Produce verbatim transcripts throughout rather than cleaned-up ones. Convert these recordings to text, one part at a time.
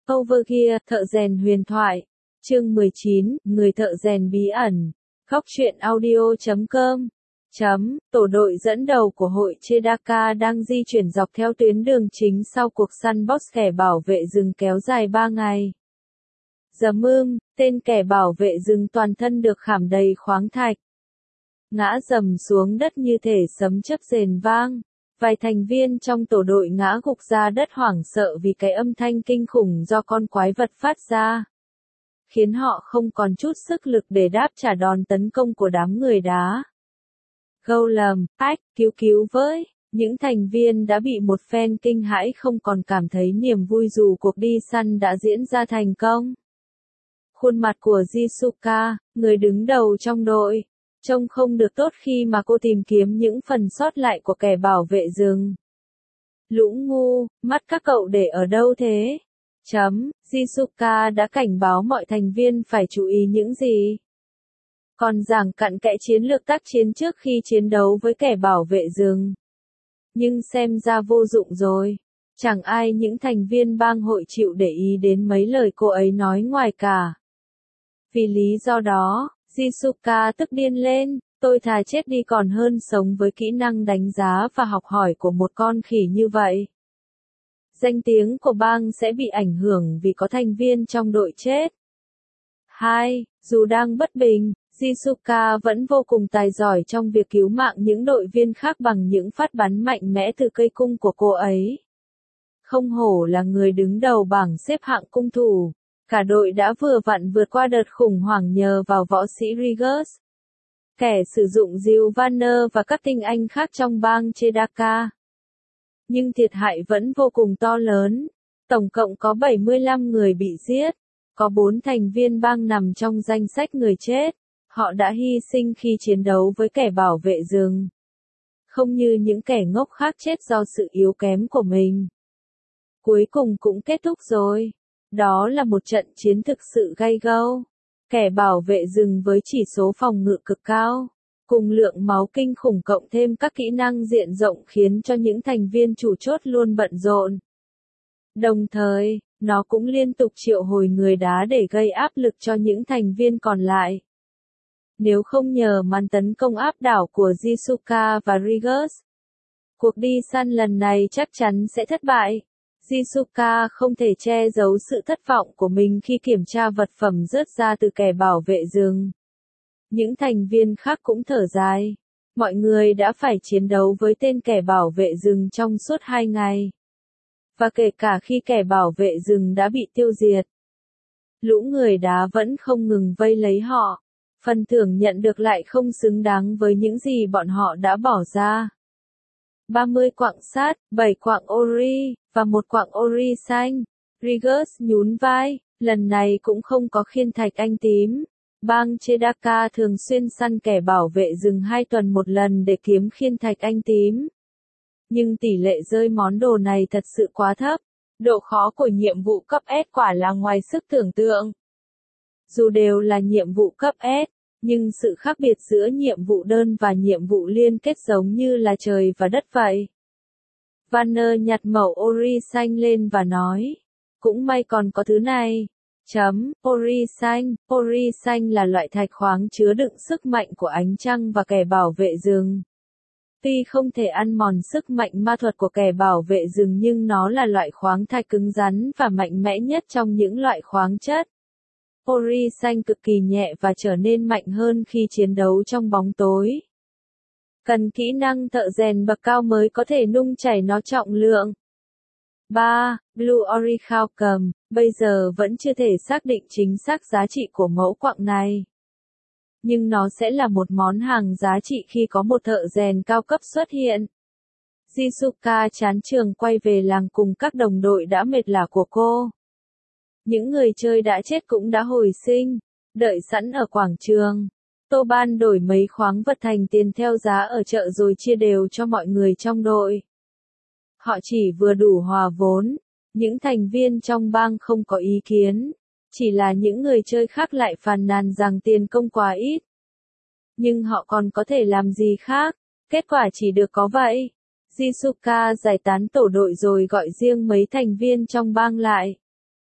Overgear, thợ rèn huyền thoại. Chương mười chín, người thợ rèn bí ẩn. Góc truyện audio chấm com. Chấm, tổ đội dẫn đầu của hội Chedaka đang di chuyển dọc theo tuyến đường chính sau cuộc săn boss kẻ bảo vệ rừng kéo dài ba ngày. Giờ mương, tên kẻ bảo vệ rừng toàn thân được khảm đầy khoáng thạch. Ngã rầm xuống đất như thể sấm chớp rền vang. Vài thành viên trong tổ đội ngã gục ra đất hoảng sợ vì cái âm thanh kinh khủng do con quái vật phát ra, khiến họ không còn chút sức lực để đáp trả đòn tấn công của đám người đá. Golem, ách, cứu cứu với! Những thành viên đã bị một phen kinh hãi không còn cảm thấy niềm vui dù cuộc đi săn đã diễn ra thành công. Khuôn mặt của Jisuka, người đứng đầu trong đội, trông không được tốt khi mà cô tìm kiếm những phần sót lại của kẻ bảo vệ rừng. Lũ ngu, mắt các cậu để ở đâu thế? Chấm, Jisuka đã cảnh báo mọi thành viên phải chú ý những gì. Còn giảng cặn kẽ chiến lược tác chiến trước khi chiến đấu với kẻ bảo vệ rừng. Nhưng xem ra vô dụng rồi. Chẳng ai những thành viên bang hội chịu để ý đến mấy lời cô ấy nói ngoài cả. Vì lý do đó, Jisuka tức điên lên, tôi thà chết đi còn hơn sống với kỹ năng đánh giá và học hỏi của một con khỉ như vậy. Danh tiếng của bang sẽ bị ảnh hưởng vì có thành viên trong đội chết. hai. Dù đang bất bình, Jisuka vẫn vô cùng tài giỏi trong việc cứu mạng những đội viên khác bằng những phát bắn mạnh mẽ từ cây cung của cô ấy. Không hổ là người đứng đầu bảng xếp hạng cung thủ. Cả đội đã vừa vặn vượt qua đợt khủng hoảng nhờ vào võ sĩ Rigus, kẻ sử dụng Jill Vanner và các tinh anh khác trong bang Chedaka. Nhưng thiệt hại vẫn vô cùng to lớn. Tổng cộng có bảy mươi lăm người bị giết. Có bốn thành viên bang nằm trong danh sách người chết. Họ đã hy sinh khi chiến đấu với kẻ bảo vệ rừng. Không như những kẻ ngốc khác chết do sự yếu kém của mình. Cuối cùng cũng kết thúc rồi. Đó là một trận chiến thực sự gay go. Kẻ bảo vệ rừng với chỉ số phòng ngự cực cao, cùng lượng máu kinh khủng cộng thêm các kỹ năng diện rộng khiến cho những thành viên chủ chốt luôn bận rộn. Đồng thời, nó cũng liên tục triệu hồi người đá để gây áp lực cho những thành viên còn lại. Nếu không nhờ màn tấn công áp đảo của Jisuka và Rigus, cuộc đi săn lần này chắc chắn sẽ thất bại. Jisuka không thể che giấu sự thất vọng của mình khi kiểm tra vật phẩm rớt ra từ kẻ bảo vệ rừng. Những thành viên khác cũng thở dài. Mọi người đã phải chiến đấu với tên kẻ bảo vệ rừng trong suốt hai ngày. Và kể cả khi kẻ bảo vệ rừng đã bị tiêu diệt, lũ người đá vẫn không ngừng vây lấy họ. Phần thưởng nhận được lại không xứng đáng với những gì bọn họ đã bỏ ra. ba mươi quặng sắt, bảy quặng ori, và một quặng ori xanh. Rigus nhún vai, lần này cũng không có khiên thạch anh tím. Bang Chedaka thường xuyên săn kẻ bảo vệ rừng hai tuần một lần để kiếm khiên thạch anh tím. Nhưng tỷ lệ rơi món đồ này thật sự quá thấp. Độ khó của nhiệm vụ cấp S quả là ngoài sức tưởng tượng. Dù đều là nhiệm vụ cấp S, nhưng sự khác biệt giữa nhiệm vụ đơn và nhiệm vụ liên kết giống như là trời và đất vậy. Vanner nhặt mẩu ori xanh lên và nói, cũng may còn có thứ này. Chấm, ori xanh, ori xanh là loại thạch khoáng chứa đựng sức mạnh của ánh trăng và kẻ bảo vệ rừng. Tuy không thể ăn mòn sức mạnh ma thuật của kẻ bảo vệ rừng nhưng nó là loại khoáng thạch cứng rắn và mạnh mẽ nhất trong những loại khoáng chất. Ori xanh cực kỳ nhẹ và trở nên mạnh hơn khi chiến đấu trong bóng tối. Cần kỹ năng thợ rèn bậc cao mới có thể nung chảy nó trọng lượng. ba. Blue Orichalcum, bây giờ vẫn chưa thể xác định chính xác giá trị của mẫu quặng này. Nhưng nó sẽ là một món hàng giá trị khi có một thợ rèn cao cấp xuất hiện. Jisuka chán trường quay về làng cùng các đồng đội đã mệt lả của cô. Những người chơi đã chết cũng đã hồi sinh, đợi sẵn ở quảng trường. Toban đổi mấy khoáng vật thành tiền theo giá ở chợ rồi chia đều cho mọi người trong đội. Họ chỉ vừa đủ hòa vốn, những thành viên trong bang không có ý kiến, chỉ là những người chơi khác lại phàn nàn rằng tiền công quá ít. Nhưng họ còn có thể làm gì khác, kết quả chỉ được có vậy. Jisuka giải tán tổ đội rồi gọi riêng mấy thành viên trong bang lại.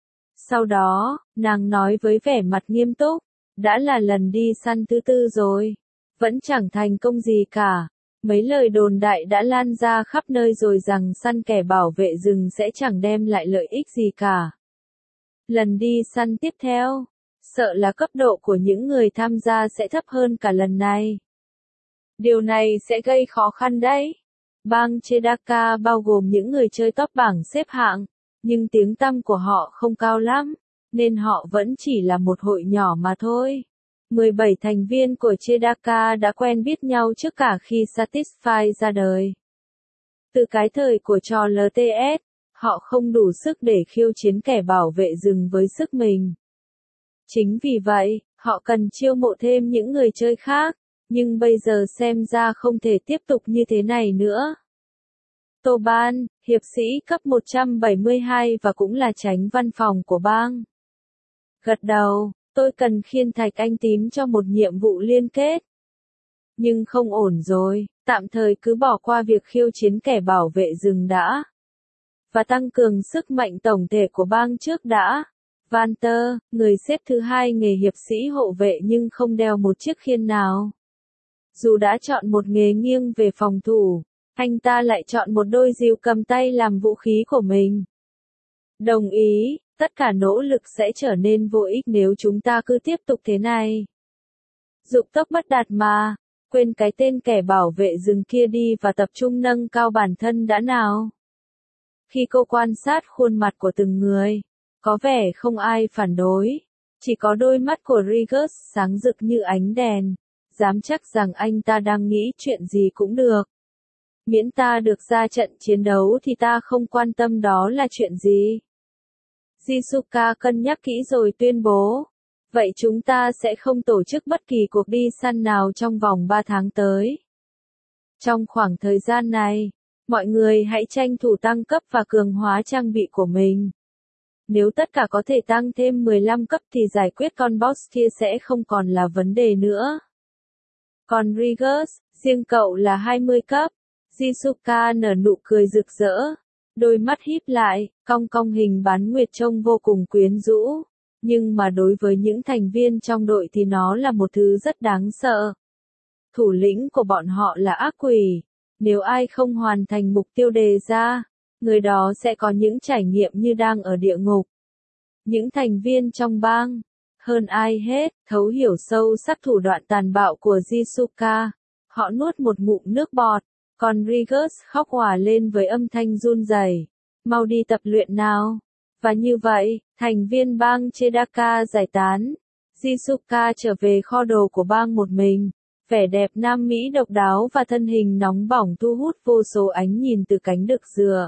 Sau đó, nàng nói với vẻ mặt nghiêm túc, đã là lần đi săn thứ tư rồi, vẫn chẳng thành công gì cả. Mấy lời đồn đại đã lan ra khắp nơi rồi rằng săn kẻ bảo vệ rừng sẽ chẳng đem lại lợi ích gì cả. Lần đi săn tiếp theo, sợ là cấp độ của những người tham gia sẽ thấp hơn cả lần này. Điều này sẽ gây khó khăn đấy. Bang Chedaka bao gồm những người chơi top bảng xếp hạng, nhưng tiếng tăm của họ không cao lắm, nên họ vẫn chỉ là một hội nhỏ mà thôi. mười bảy thành viên của Chedaka đã quen biết nhau trước cả khi Satisfy ra đời. Từ cái thời của trò lờ tê ét, họ không đủ sức để khiêu chiến kẻ bảo vệ rừng với sức mình. Chính vì vậy, họ cần chiêu mộ thêm những người chơi khác, nhưng bây giờ xem ra không thể tiếp tục như thế này nữa. Toban, hiệp sĩ cấp một trăm bảy mươi hai và cũng là chánh văn phòng của bang. Gật đầu, tôi cần khiên thạch anh tím cho một nhiệm vụ liên kết. Nhưng không ổn rồi, tạm thời cứ bỏ qua việc khiêu chiến kẻ bảo vệ rừng đã. Và tăng cường sức mạnh tổng thể của bang trước đã. Vanter, người xếp thứ hai nghề hiệp sĩ hộ vệ nhưng không đeo một chiếc khiên nào. Dù đã chọn một nghề nghiêng về phòng thủ, anh ta lại chọn một đôi dìu cầm tay làm vũ khí của mình. Đồng ý, tất cả nỗ lực sẽ trở nên vô ích nếu chúng ta cứ tiếp tục thế này. Dục tốc bất đạt mà, quên cái tên kẻ bảo vệ rừng kia đi và tập trung nâng cao bản thân đã nào. Khi cô quan sát khuôn mặt của từng người, có vẻ không ai phản đối, chỉ có đôi mắt của Rigus sáng rực như ánh đèn, dám chắc rằng anh ta đang nghĩ chuyện gì cũng được. Miễn ta được ra trận chiến đấu thì ta không quan tâm đó là chuyện gì. Jisuka cân nhắc kỹ rồi tuyên bố, vậy chúng ta sẽ không tổ chức bất kỳ cuộc đi săn nào trong vòng ba tháng tới. Trong khoảng thời gian này, mọi người hãy tranh thủ tăng cấp và cường hóa trang bị của mình. Nếu tất cả có thể tăng thêm mười lăm cấp thì giải quyết con boss kia sẽ không còn là vấn đề nữa. Còn Rigus, riêng cậu là hai mươi cấp. Jisuka nở nụ cười rực rỡ, đôi mắt híp lại, cong cong hình bán nguyệt trông vô cùng quyến rũ. Nhưng mà đối với những thành viên trong đội thì nó là một thứ rất đáng sợ. Thủ lĩnh của bọn họ là ác quỷ. Nếu ai không hoàn thành mục tiêu đề ra, người đó sẽ có những trải nghiệm như đang ở địa ngục. Những thành viên trong bang, hơn ai hết, thấu hiểu sâu sắc thủ đoạn tàn bạo của Jisuka. Họ nuốt một ngụm nước bọt, còn Rigus khóc òa lên với âm thanh run rẩy. Mau đi tập luyện nào. Và như vậy, thành viên bang Chedaka giải tán. Jisuka trở về kho đồ của bang một mình. Vẻ đẹp nam Mỹ độc đáo và thân hình nóng bỏng thu hút vô số ánh nhìn từ cánh đực dừa.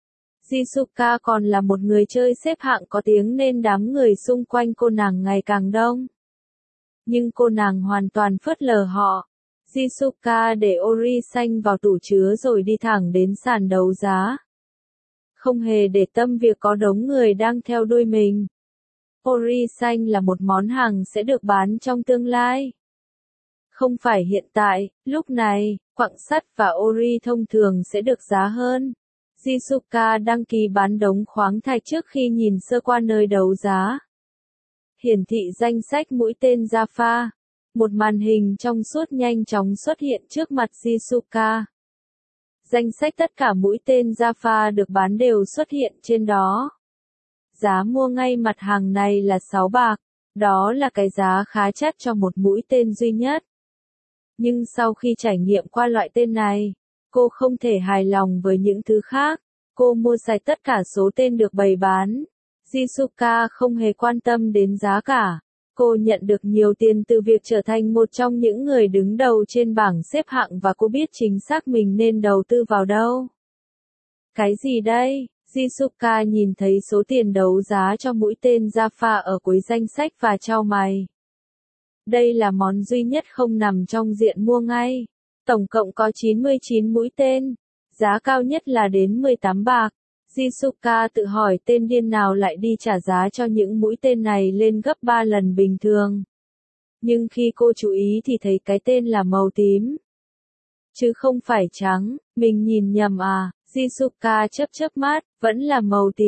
Jisuka còn là một người chơi xếp hạng có tiếng nên đám người xung quanh cô nàng ngày càng đông. Nhưng cô nàng hoàn toàn phớt lờ họ. Jisuka để ori xanh vào tủ chứa rồi đi thẳng đến sàn đấu giá. Không hề để tâm việc có đống người đang theo đuôi mình. Ori xanh là một món hàng sẽ được bán trong tương lai. Không phải hiện tại, lúc này, quặng sắt và ori thông thường sẽ được giá hơn. Jisuka đăng ký bán đống khoáng thạch trước khi nhìn sơ qua nơi đấu giá. Hiển thị danh sách mũi tên Jaffa. Một màn hình trong suốt nhanh chóng xuất hiện trước mặt Jisuka. Danh sách tất cả mũi tên Jaffa được bán đều xuất hiện trên đó. Giá mua ngay mặt hàng này là sáu bạc. Đó là cái giá khá chát cho một mũi tên duy nhất. Nhưng sau khi trải nghiệm qua loại tên này, cô không thể hài lòng với những thứ khác. Cô mua sạch tất cả số tên được bày bán. Jisuka không hề quan tâm đến giá cả. Cô nhận được nhiều tiền từ việc trở thành một trong những người đứng đầu trên bảng xếp hạng và cô biết chính xác mình nên đầu tư vào đâu. Cái gì đây? Jisuka nhìn thấy số tiền đấu giá cho mũi tên Jaffa ở cuối danh sách và chau mày. Đây là món duy nhất không nằm trong diện mua ngay. Tổng cộng có chín mươi chín mũi tên. Giá cao nhất là đến mười tám bạc. Jisuka tự hỏi tên điên nào lại đi trả giá cho những mũi tên này lên gấp ba lần bình thường. Nhưng khi cô chú ý thì thấy cái tên là màu tím. Chứ không phải trắng, mình nhìn nhầm à, Jisuka chớp chớp mắt, vẫn là màu tím,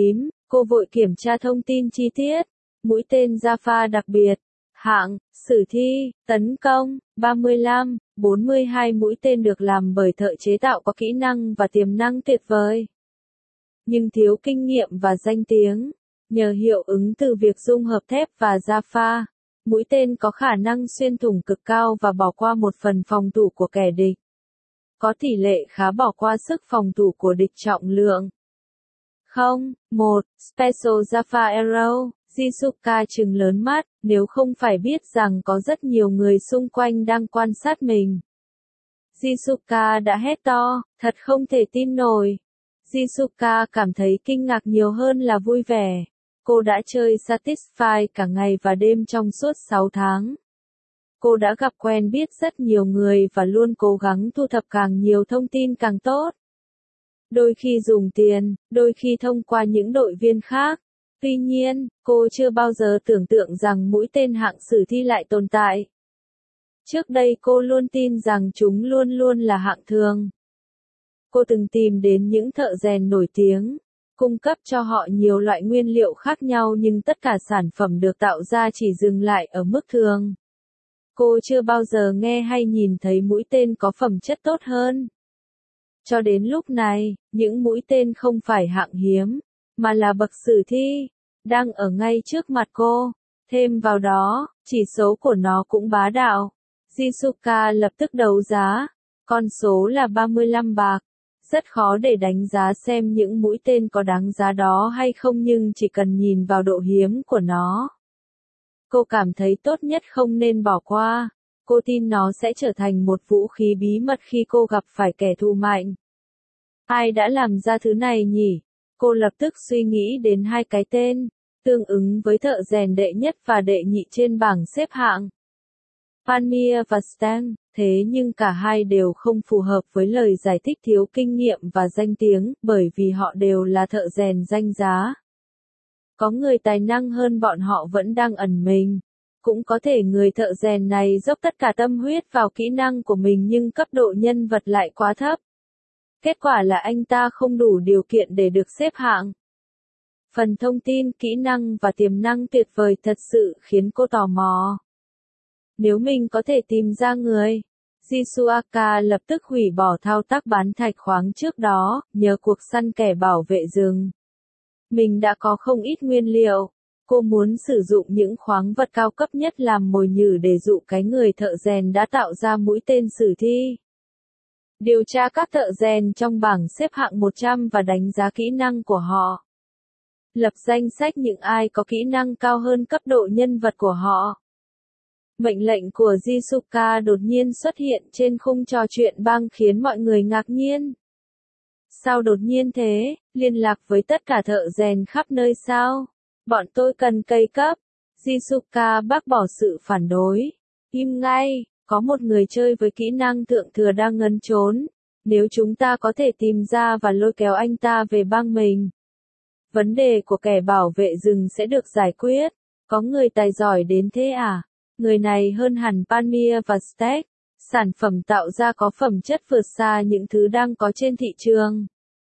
Cô vội kiểm tra thông tin chi tiết. Mũi tên Jaffa đặc biệt. Hạng, sử thi, tấn công, ba mươi lăm, bốn mươi hai mũi tên được làm bởi thợ chế tạo có kỹ năng và tiềm năng tuyệt vời. Nhưng thiếu kinh nghiệm và danh tiếng. Nhờ hiệu ứng từ việc dung hợp thép và Jaffa, mũi tên có khả năng xuyên thủng cực cao và bỏ qua một phần phòng thủ của kẻ địch. Có tỷ lệ khá bỏ qua sức phòng thủ của địch trọng lượng. không, một, Special Jaffa Arrow, Jisuka trừng lớn mắt, nếu không phải biết rằng có rất nhiều người xung quanh đang quan sát mình. Jisuka đã hét to, thật không thể tin nổi. Jisuka cảm thấy kinh ngạc nhiều hơn là vui vẻ. Cô đã chơi Satisfy cả ngày và đêm trong suốt sáu tháng. Cô đã gặp quen biết rất nhiều người và luôn cố gắng thu thập càng nhiều thông tin càng tốt. Đôi khi dùng tiền, đôi khi thông qua những đội viên khác. Tuy nhiên, cô chưa bao giờ tưởng tượng rằng mũi tên hạng sử thi lại tồn tại. Trước đây cô luôn tin rằng chúng luôn luôn là hạng thường. Cô từng tìm đến những thợ rèn nổi tiếng, cung cấp cho họ nhiều loại nguyên liệu khác nhau nhưng tất cả sản phẩm được tạo ra chỉ dừng lại ở mức thường. Cô chưa bao giờ nghe hay nhìn thấy mũi tên có phẩm chất tốt hơn. Cho đến lúc này, những mũi tên không phải hạng hiếm, mà là bậc sử thi, đang ở ngay trước mặt cô. Thêm vào đó, chỉ số của nó cũng bá đạo. Jisuka lập tức đấu giá. Con số là ba mươi lăm bạc. Rất khó để đánh giá xem những mũi tên có đáng giá đó hay không nhưng chỉ cần nhìn vào độ hiếm của nó. Cô cảm thấy tốt nhất không nên bỏ qua. Cô tin nó sẽ trở thành một vũ khí bí mật khi cô gặp phải kẻ thù mạnh. Ai đã làm ra thứ này nhỉ? Cô lập tức suy nghĩ đến hai cái tên, tương ứng với thợ rèn đệ nhất và đệ nhị trên bảng xếp hạng. Palmyra và Stang, thế nhưng cả hai đều không phù hợp với lời giải thích thiếu kinh nghiệm và danh tiếng, bởi vì họ đều là thợ rèn danh giá. Có người tài năng hơn bọn họ vẫn đang ẩn mình. Cũng có thể người thợ rèn này dốc tất cả tâm huyết vào kỹ năng của mình nhưng cấp độ nhân vật lại quá thấp. Kết quả là anh ta không đủ điều kiện để được xếp hạng. Phần thông tin, kỹ năng và tiềm năng tuyệt vời thật sự khiến cô tò mò. Nếu mình có thể tìm ra người, Jisuaka lập tức hủy bỏ thao tác bán thạch khoáng trước đó, nhờ cuộc săn kẻ bảo vệ rừng. Mình đã có không ít nguyên liệu. Cô muốn sử dụng những khoáng vật cao cấp nhất làm mồi nhử để dụ cái người thợ rèn đã tạo ra mũi tên sử thi. Điều tra các thợ rèn trong bảng xếp hạng một trăm và đánh giá kỹ năng của họ. Lập danh sách những ai có kỹ năng cao hơn cấp độ nhân vật của họ. Mệnh lệnh của Jisuka đột nhiên xuất hiện trên khung trò chuyện bang khiến mọi người ngạc nhiên. Sao đột nhiên thế? Liên lạc với tất cả thợ rèn khắp nơi sao? Bọn tôi cần cây cấp. Jisuka bác bỏ sự phản đối. Im ngay, có một người chơi với kỹ năng thượng thừa đang ngấn trốn. Nếu chúng ta có thể tìm ra và lôi kéo anh ta về bang mình, vấn đề của kẻ bảo vệ rừng sẽ được giải quyết. Có người tài giỏi đến thế à? Người này hơn hẳn Palmyra và Stack. Sản phẩm tạo ra có phẩm chất vượt xa những thứ đang có trên thị trường.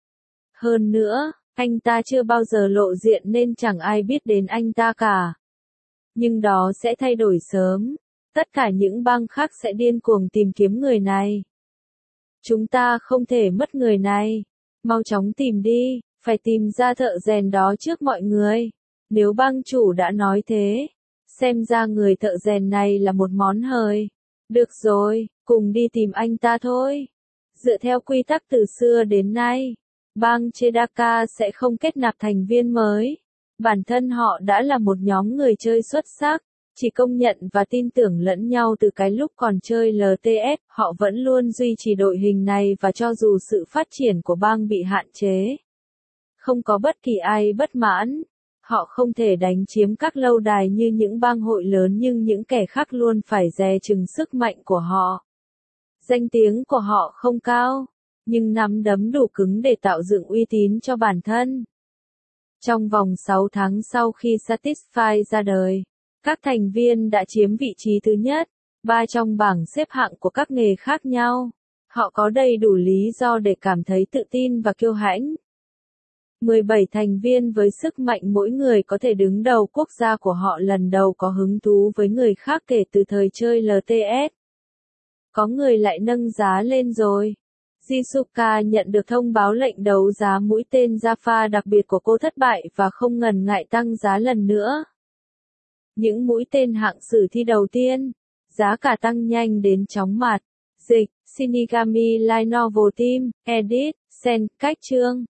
Hơn nữa, anh ta chưa bao giờ lộ diện nên chẳng ai biết đến anh ta cả. Nhưng đó sẽ thay đổi sớm. Tất cả những bang khác sẽ điên cuồng tìm kiếm người này. Chúng ta không thể mất người này. Mau chóng tìm đi, phải tìm ra thợ rèn đó trước mọi người. Nếu bang chủ đã nói thế, xem ra người thợ rèn này là một món hời. Được rồi, cùng đi tìm anh ta thôi. Dựa theo quy tắc từ xưa đến nay, bang Chedaka sẽ không kết nạp thành viên mới. Bản thân họ đã là một nhóm người chơi xuất sắc, chỉ công nhận và tin tưởng lẫn nhau từ cái lúc còn chơi lờ tê ép, họ vẫn luôn duy trì đội hình này và cho dù sự phát triển của bang bị hạn chế, không có bất kỳ ai bất mãn. Họ không thể đánh chiếm các lâu đài như những bang hội lớn nhưng những kẻ khác luôn phải dè chừng sức mạnh của họ. Danh tiếng của họ không cao, nhưng nắm đấm đủ cứng để tạo dựng uy tín cho bản thân. Trong vòng sáu tháng sau khi Satisfy ra đời, các thành viên đã chiếm vị trí thứ nhất, ba trong bảng xếp hạng của các nghề khác nhau. Họ có đầy đủ lý do để cảm thấy tự tin và kiêu hãnh. mười bảy thành viên với sức mạnh mỗi người có thể đứng đầu quốc gia của họ lần đầu có hứng thú với người khác kể từ thời chơi lờ tê ét. Có người lại nâng giá lên rồi. Jisuka nhận được thông báo lệnh đấu giá mũi tên Jaffa đặc biệt của cô thất bại và không ngần ngại tăng giá lần nữa. Những mũi tên hạng sử thi đầu tiên, giá cả tăng nhanh đến chóng mặt. Dịch, Shinigami Light Novel Team, Edit, Sen, cách chương.